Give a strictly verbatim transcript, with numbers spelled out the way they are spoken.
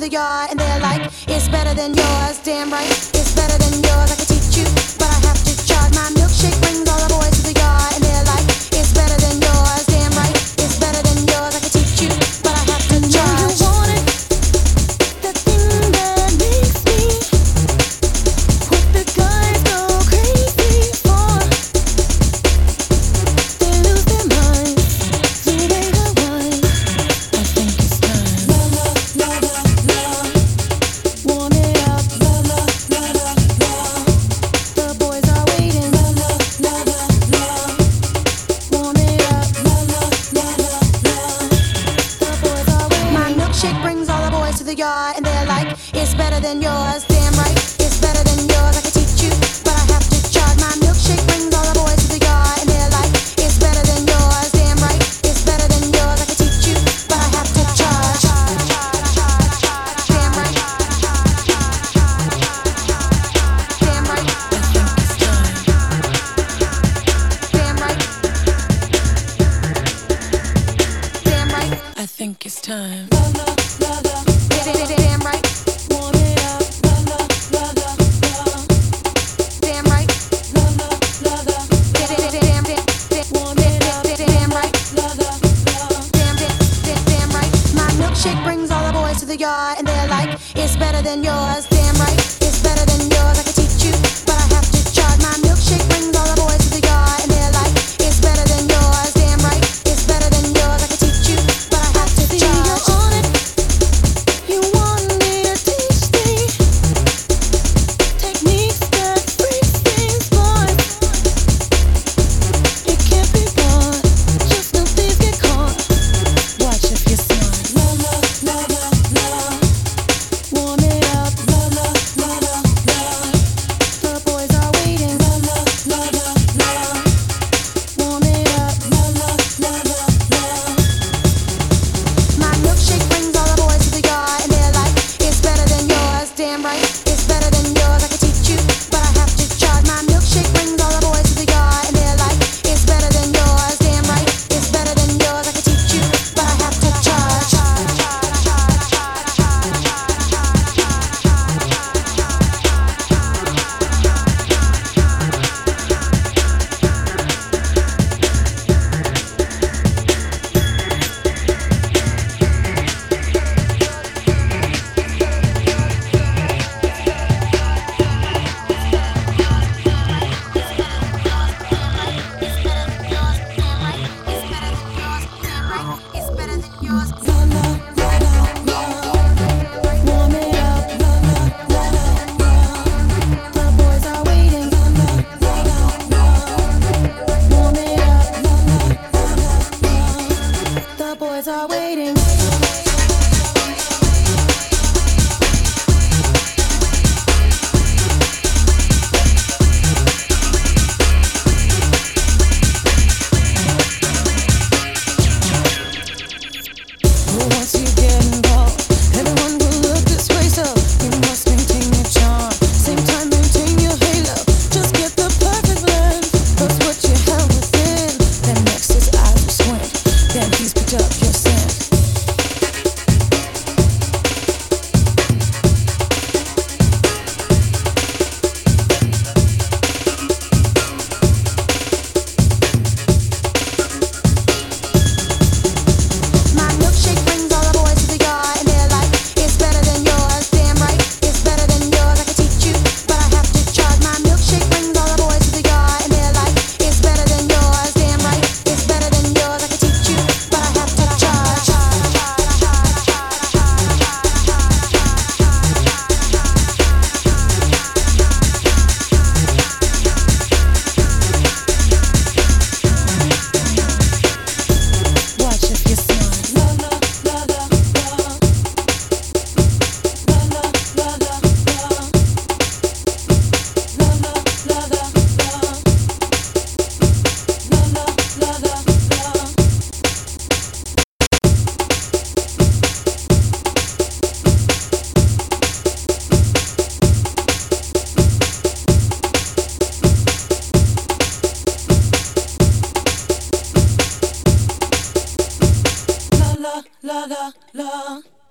the yard and they're like, it's better than yours. Damn right, it's better than yours. I can teach you, but I have to charge. My milkshake brings all the boys to the yard and they're like, it's better than yours. Damn right, it's better than yours. I can teach you, but I have to charge. You want it, the thing that makes me, what the guys go crazy for. They lose their minds, so they go wild. I think it's time. La la la la la, warm it up. La la la la la, the boys are waiting. La la la la la, warm it up. La la la la la, the boys are waiting. My milkshake brings all the boys to the yard and they're like, it's better than yours. Damn right, it's better than yours. I can teach you, but I have to charge. My milkshake brings all the boys to the yard and they're like, it's better than yours. Damn right, it's better than yours. I can teach you, but I have to charge. Damn right, damn right. Damn right, damn right. I think it's time. La la la la, damn right. Warm it up. La la la la la, damn right. La la la la, damn damn warm it up. Damn right. La la la, damn damn damn right. My milkshake brings all the boys to the yard and they're like, it's better than yours. Damn right, it's better than yours. I can teach you, but I have to charge. My milkshake brings all the boys to the yard and they're like, it's better than yours. Damn right, it's better than yours. I can teach you, but I have to charge. You're on it. You want me to teach thee techniques that freak things, boys. It can't be bought. Just no thieves get caught. Watch if you're smart. La la la la la, warm it up. La la la la la, the boys are waiting. La la la la la, warm it up. La la la la la. My milkshake brings all the boys to the yard and they're like, it's better than yours. Damn right, it's better than yours. I can teach you, but I have to charge. My milkshake brings all the boys to the yard and they're like, it's better than yours. Damn right, it's better than yours. I can teach you, but I have to charge. It's better than yours. La la la la la, warm it up. La la la la la, the boys are waiting. La la la la la, warm it up. La la la la la, the boys are waiting. Once you get involved, everyone will look this way, so you must maintain your charm. Same time, maintain your halo. Just get the perfect blend. That's what you have within. Then next his eyes will squint. Then he's picked up your scent. My milkshake brings all the boys to the yard and they're like, it's better than yours. Damn right, it's better than yours. I can teach you, but I have to charge. My milkshake brings all the boys to the yard and they're like, it's better than yours. Damn right, it's better than yours. I can teach you, but I have to charge. Watch if you're smart. La la la la la, la la la la la, la la la la la, la la la la la. La la la la la.